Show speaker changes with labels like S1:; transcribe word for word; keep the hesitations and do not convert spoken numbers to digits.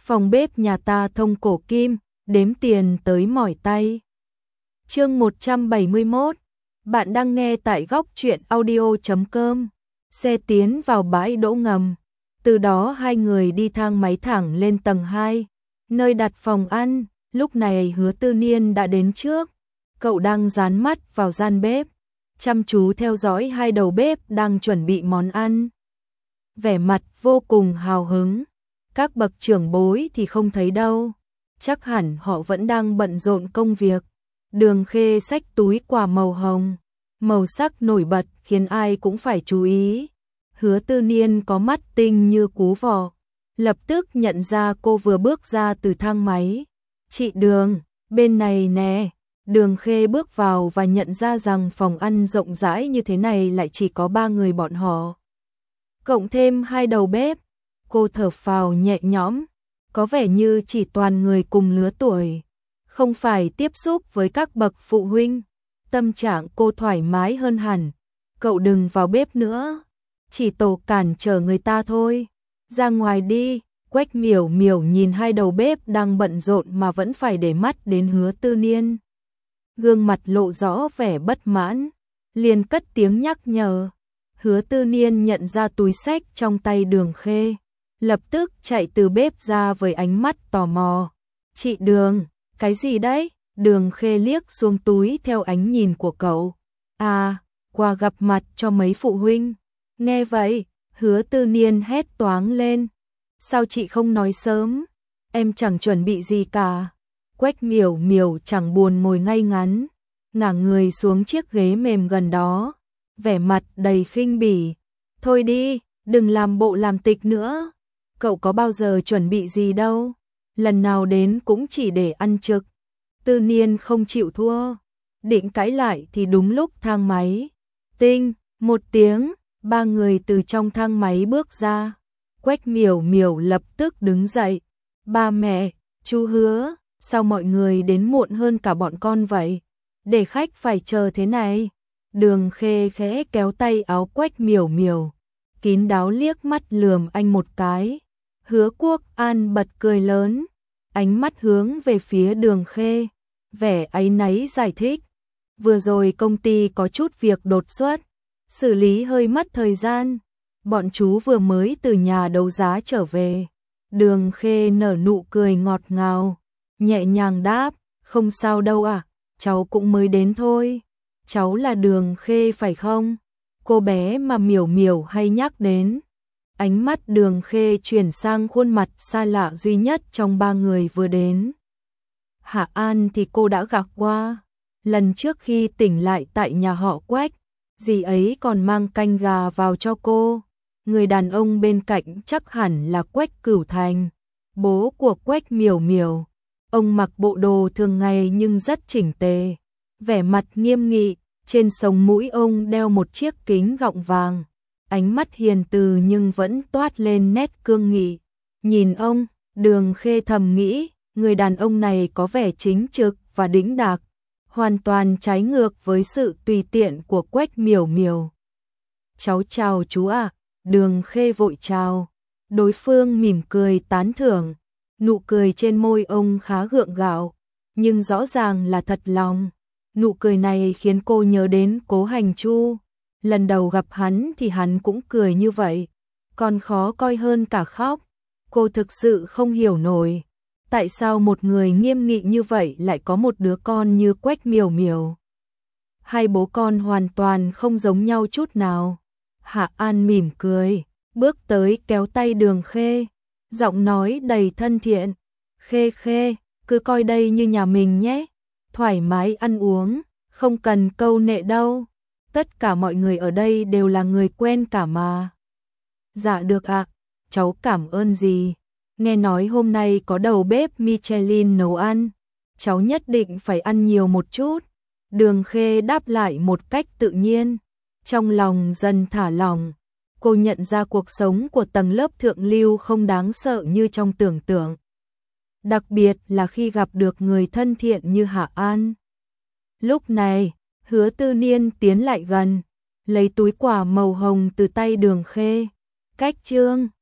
S1: Phòng bếp nhà ta thông cổ kim, đếm tiền tới mỏi tay. Chương một trăm bảy mươi mốt. Bạn đang nghe tại góc truyện audio chấm com. Xe tiến vào bãi đỗ ngầm. Từ đó hai người đi thang máy thẳng lên tầng hai, nơi đặt phòng ăn. Lúc này Hứa Tư Niên đã đến trước. Cậu đang dán mắt vào gian bếp, chăm chú theo dõi hai đầu bếp đang chuẩn bị món ăn. Vẻ mặt vô cùng hào hứng. Các bậc trưởng bối thì không thấy đâu, chắc hẳn họ vẫn đang bận rộn công việc. Đường Khê xách túi quà màu hồng, màu sắc nổi bật khiến ai cũng phải chú ý. Hứa Tư Niên có mắt tinh như cú vọ, lập tức nhận ra cô vừa bước ra từ thang máy. Chị Đường, bên này nè. Đường Khê bước vào và nhận ra rằng phòng ăn rộng rãi như thế này lại chỉ có ba người bọn họ, cộng thêm hai đầu bếp. Cô thở phào nhẹ nhõm, có vẻ như chỉ toàn người cùng lứa tuổi, không phải tiếp xúc với các bậc phụ huynh. Tâm trạng cô thoải mái hơn hẳn. Cậu đừng vào bếp nữa, chỉ tổ cản trở người ta thôi. Ra ngoài đi. Quách Miểu Miểu nhìn hai đầu bếp đang bận rộn mà vẫn phải để mắt đến Hứa Tư Niên, gương mặt lộ rõ vẻ bất mãn, liền cất tiếng nhắc nhở. Hứa Tư Niên nhận ra túi xách trong tay Đường Khê, lập tức chạy từ bếp ra với ánh mắt tò mò. Chị Đường, cái gì đấy? Đường Khê liếc xuống túi theo ánh nhìn của cậu. À, quà gặp mặt cho mấy phụ huynh. Nghe vậy, Hứa Tư Niên hét toáng lên. Sao chị không nói sớm? Em chẳng chuẩn bị gì cả. Quách Miểu Miểu chẳng buồn ngồi ngay ngắn, ngả người xuống chiếc ghế mềm gần đó, vẻ mặt đầy khinh bỉ. Thôi đi, đừng làm bộ làm tịch nữa. Cậu có bao giờ chuẩn bị gì đâu, lần nào đến cũng chỉ để ăn trực. Tư Niên không chịu thua, định cãi lại thì đúng lúc thang máy tinh một tiếng, ba người từ trong thang máy bước ra. Quách Miểu Miểu lập tức đứng dậy. Ba mẹ, chú Hứa, sao mọi người đến muộn hơn cả bọn con vậy? Để khách phải chờ thế này. Đường Khê khẽ kéo tay áo Quách Miểu Miểu, kín đáo liếc mắt lườm anh một cái. Hứa Quốc An bật cười lớn, ánh mắt hướng về phía Đường Khê, vẻ áy náy giải thích. Vừa rồi công ty có chút việc đột xuất, xử lý hơi mất thời gian. Bọn chú vừa mới từ nhà đấu giá trở về. Đường Khê nở nụ cười ngọt ngào, nhẹ nhàng đáp, không sao đâu ạ, à, cháu cũng mới đến thôi. Cháu là Đường Khê phải không? Cô bé mà Miểu Miểu hay nhắc đến. Ánh mắt Đường Khê chuyển sang khuôn mặt xa lạ duy nhất trong ba người vừa đến. Hạ An thì cô đã gặp qua. Lần trước khi tỉnh lại tại nhà họ Quách, dì ấy còn mang canh gà vào cho cô. Người đàn ông bên cạnh chắc hẳn là Quách Cửu Thành, bố của Quách Miểu Miểu. Ông mặc bộ đồ thường ngày nhưng rất chỉnh tề, vẻ mặt nghiêm nghị, trên sống mũi ông đeo một chiếc kính gọng vàng, ánh mắt hiền từ nhưng vẫn toát lên nét cương nghị. Nhìn ông, Đường Khê thầm nghĩ, người đàn ông này có vẻ chính trực và đĩnh đạc, hoàn toàn trái ngược với sự tùy tiện của Quách Miểu Miểu. Cháu chào chú ạ. À. Đường Khê vội chào, đối phương mỉm cười tán thưởng, nụ cười trên môi ông khá gượng gạo, nhưng rõ ràng là thật lòng. Nụ cười này khiến cô nhớ đến Cố Hành Chu, lần đầu gặp hắn thì hắn cũng cười như vậy, còn khó coi hơn cả khóc. Cô thực sự không hiểu nổi, tại sao một người nghiêm nghị như vậy lại có một đứa con như Quách Miểu Miểu. Hai bố con hoàn toàn không giống nhau chút nào. Hạ An mỉm cười, bước tới kéo tay Đường Khê, giọng nói đầy thân thiện. Khê Khê, cứ coi đây như nhà mình nhé, thoải mái ăn uống, không cần câu nệ đâu. Tất cả mọi người ở đây đều là người quen cả mà. Dạ được ạ, à, cháu cảm ơn dì. Nghe nói hôm nay có đầu bếp Michelin nấu ăn, cháu nhất định phải ăn nhiều một chút. Đường Khê đáp lại một cách tự nhiên. Trong lòng dần thả lỏng, cô nhận ra cuộc sống của tầng lớp thượng lưu không đáng sợ như trong tưởng tượng. Đặc biệt là khi gặp được người thân thiện như Hạ An. Lúc này, Hứa Tư Niên tiến lại gần, lấy túi quà màu hồng từ tay Đường Khê. Cách Trương,